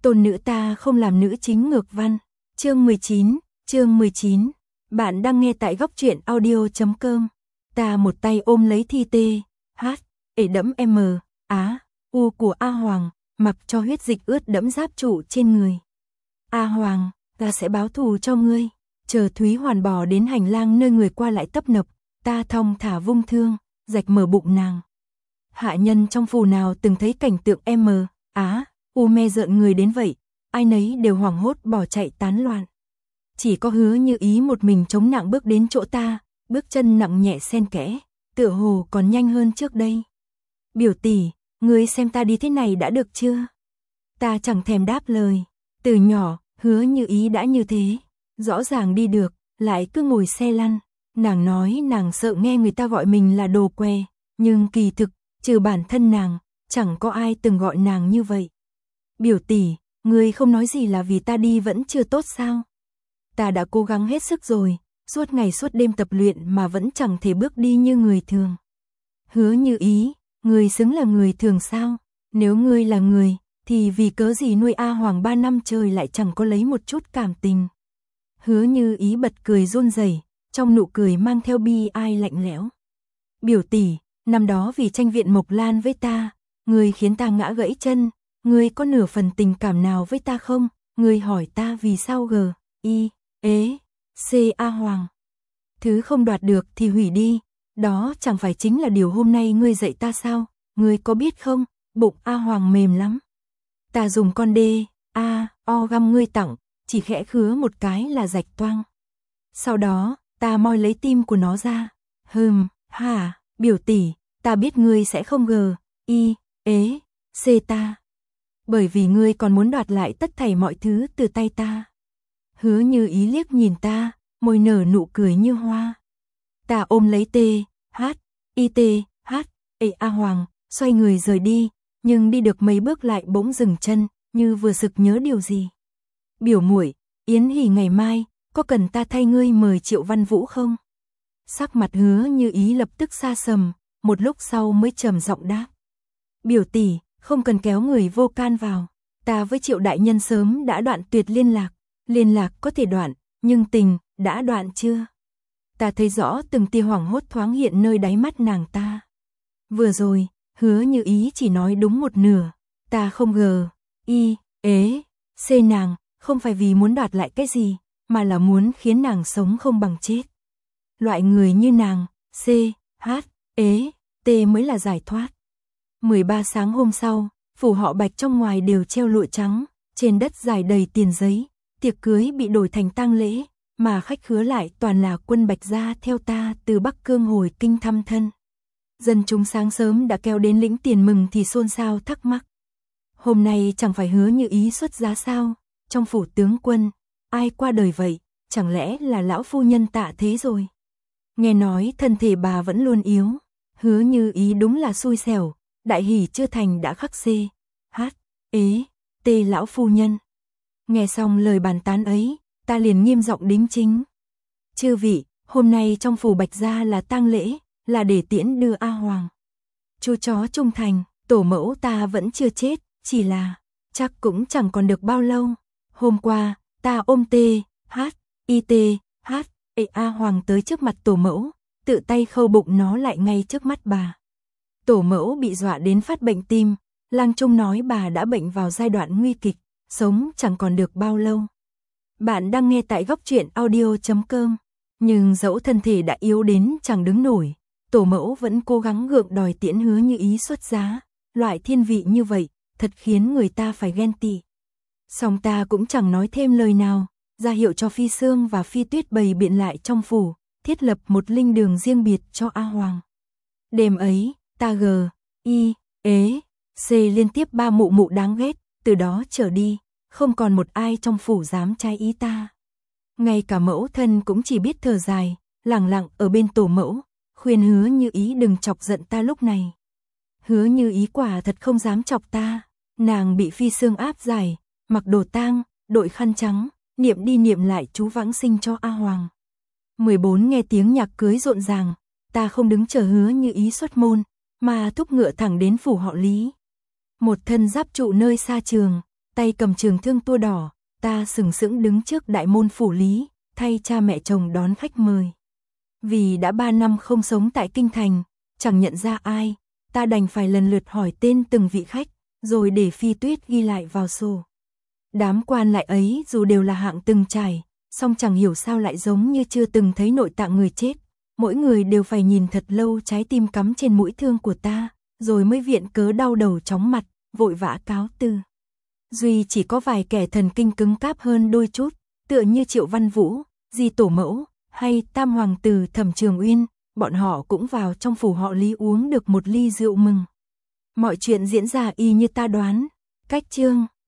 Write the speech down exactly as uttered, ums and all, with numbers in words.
tôn nữ ta không làm nữ chính ngược văn. Chương mười chín, chương mười chín. Bạn đang nghe tại góc truyện audio chấm com. Ta một tay ôm lấy thi tê, hát, ể đẫm M, Á, U của A Hoàng, mặc cho huyết dịch ướt đẫm giáp trụ trên người. A Hoàng, ta sẽ báo thù cho ngươi. Chờ Thúy Hoàn bò đến hành lang nơi người qua lại tấp nập, ta thong thả vung thương, rạch mở bụng nàng. Hạ nhân trong phủ nào từng thấy cảnh tượng M, Á, U me rợn người đến vậy, ai nấy đều hoảng hốt bỏ chạy tán loạn. Chỉ có Hứa Như Ý một mình chống nặng bước đến chỗ ta, bước chân nặng nhẹ xen kẽ, tựa hồ còn nhanh hơn trước đây. Biểu tỷ, ngươi xem ta đi thế này đã được chưa? Ta chẳng thèm đáp lời. Từ nhỏ, Hứa Như Ý đã như thế, rõ ràng đi được, lại cứ ngồi xe lăn. Nàng nói nàng sợ nghe người ta gọi mình là đồ què, nhưng kỳ thực, trừ bản thân nàng, chẳng có ai từng gọi nàng như vậy. Biểu tỷ, ngươi không nói gì là vì ta đi vẫn chưa tốt sao? Ta đã cố gắng hết sức rồi, suốt ngày suốt đêm tập luyện mà vẫn chẳng thể bước đi như người thường. Hứa Như Ý, ngươi xứng là người thường sao? Nếu ngươi là người, thì vì cớ gì nuôi A Hoàng ba năm trời lại chẳng có lấy một chút cảm tình? Hứa Như Ý bật cười run rẩy, trong nụ cười mang theo bi ai lạnh lẽo. Biểu tỷ, năm đó vì tranh viện Mộc Lan với ta, ngươi khiến ta ngã gãy chân, ngươi có nửa phần tình cảm nào với ta không? Ngươi hỏi ta vì sao g, i, ế, c A Hoàng. Thứ không đoạt được thì hủy đi, đó chẳng phải chính là điều hôm nay ngươi dạy ta sao? Ngươi có biết không, bụng A Hoàng mềm lắm. Ta dùng con đê, A, O găm ngươi tặng, chỉ khẽ khứa một cái là rạch toang. Sau đó, ta moi lấy tim của nó ra. Hừm, hả, biểu tỷ, ta biết ngươi sẽ không g, i, ế, c ta. Bởi vì ngươi còn muốn đoạt lại tất thảy mọi thứ từ tay ta. Hứa Như Ý liếc nhìn ta, môi nở nụ cười như hoa. Ta ôm lấy tê, hát, i tê, hát, ê A Hoàng, xoay người rời đi, nhưng đi được mấy bước lại bỗng dừng chân, như vừa sực nhớ điều gì. Biểu muội, Yến Hỉ ngày mai, có cần ta thay ngươi mời Triệu Văn Vũ không? Sắc mặt Hứa Như Ý lập tức xa sầm, một lúc sau mới trầm giọng đáp. Biểu tỷ, không cần kéo người vô can vào, ta với Triệu đại nhân sớm đã đoạn tuyệt liên lạc, liên lạc có thể đoạn, nhưng tình, đã đoạn chưa? Ta thấy rõ từng tia hoảng hốt thoáng hiện nơi đáy mắt nàng ta. Vừa rồi, Hứa Như Ý chỉ nói đúng một nửa, ta không g, i, ế, c nàng, không phải vì muốn đoạt lại cái gì, mà là muốn khiến nàng sống không bằng chết. Loại người như nàng, c, h, ế, t mới là giải thoát. mười ba sáng hôm sau, phủ họ Bạch trong ngoài đều treo lụa trắng, trên đất dài đầy tiền giấy, tiệc cưới bị đổi thành tang lễ, mà khách khứa lại toàn là quân Bạch gia theo ta từ Bắc Cương hồi kinh thăm thân. Dân chúng sáng sớm đã kéo đến lĩnh tiền mừng thì xôn xao thắc mắc. Hôm nay chẳng phải Hứa Như Ý xuất giá sao? Trong phủ tướng quân, ai qua đời vậy? Chẳng lẽ là lão phu nhân Tạ Thế rồi? Nghe nói thân thể bà vẫn luôn yếu. Hứa Như Ý đúng là xui xẻo, đại hỷ chưa thành đã khắc c, h, ế, t lão phu nhân. Nghe xong lời bàn tán ấy, ta liền nghiêm giọng đính chính. Chư vị, hôm nay trong phủ Bạch gia là tang lễ, là để tiễn đưa A Hoàng. Chú chó trung thành, tổ mẫu ta vẫn chưa chết, chỉ là, chắc cũng chẳng còn được bao lâu. Hôm qua, ta ôm tê, hát, i tê, hát, ê A Hoàng tới trước mặt tổ mẫu, tự tay khâu bụng nó lại ngay trước mắt bà. Tổ mẫu bị dọa đến phát bệnh tim, lang trung nói bà đã bệnh vào giai đoạn nguy kịch, sống chẳng còn được bao lâu. Bạn đang nghe tại góc truyện audio chấm com, nhưng dẫu thân thể đã yếu đến chẳng đứng nổi, tổ mẫu vẫn cố gắng gượng đòi tiễn Hứa Như Ý xuất giá, loại thiên vị như vậy, thật khiến người ta phải ghen tị. Song ta cũng chẳng nói thêm lời nào, ra hiệu cho Phi Sương và Phi Tuyết bày biện lại trong phủ, thiết lập một linh đường riêng biệt cho A Hoàng. Đêm ấy, ta g, i, ế, c liên tiếp ba mụ mụ đáng ghét, từ đó trở đi, không còn một ai trong phủ dám trái ý ta. Ngay cả mẫu thân cũng chỉ biết thở dài, lẳng lặng ở bên tổ mẫu, khuyên Hứa Như Ý đừng chọc giận ta lúc này. Hứa Như Ý quả thật không dám chọc ta, nàng bị Phi Sương áp giải, mặc đồ tang, đội khăn trắng, niệm đi niệm lại chú vãng sinh cho A Hoàng. mười bốn nghe tiếng nhạc cưới rộn ràng, ta không đứng chờ Hứa Như Ý xuất môn, mà thúc ngựa thẳng đến phủ họ Lý. Một thân giáp trụ nơi xa trường, tay cầm trường thương tua đỏ, ta sừng sững đứng trước đại môn phủ lý, thay cha mẹ chồng đón khách mời. Vì đã ba năm không sống tại kinh thành, chẳng nhận ra ai, ta đành phải lần lượt hỏi tên từng vị khách, rồi để Phi Tuyết ghi lại vào sổ. Đám quan lại ấy dù đều là hạng từng trải, song chẳng hiểu sao lại giống như chưa từng thấy nội tạng người chết, mỗi người đều phải nhìn thật lâu trái tim cắm trên mũi thương của ta, rồi mới viện cớ đau đầu chóng mặt, vội vã cáo từ. Duy chỉ có vài kẻ thần kinh cứng cáp hơn đôi chút, tựa như Triệu Văn Vũ, Di Tổ Mẫu, hay Tam Hoàng tử Thẩm Trường Uyên, bọn họ cũng vào trong phủ họ Lý uống được một ly rượu mừng. Mọi chuyện diễn ra y như ta đoán, cách chương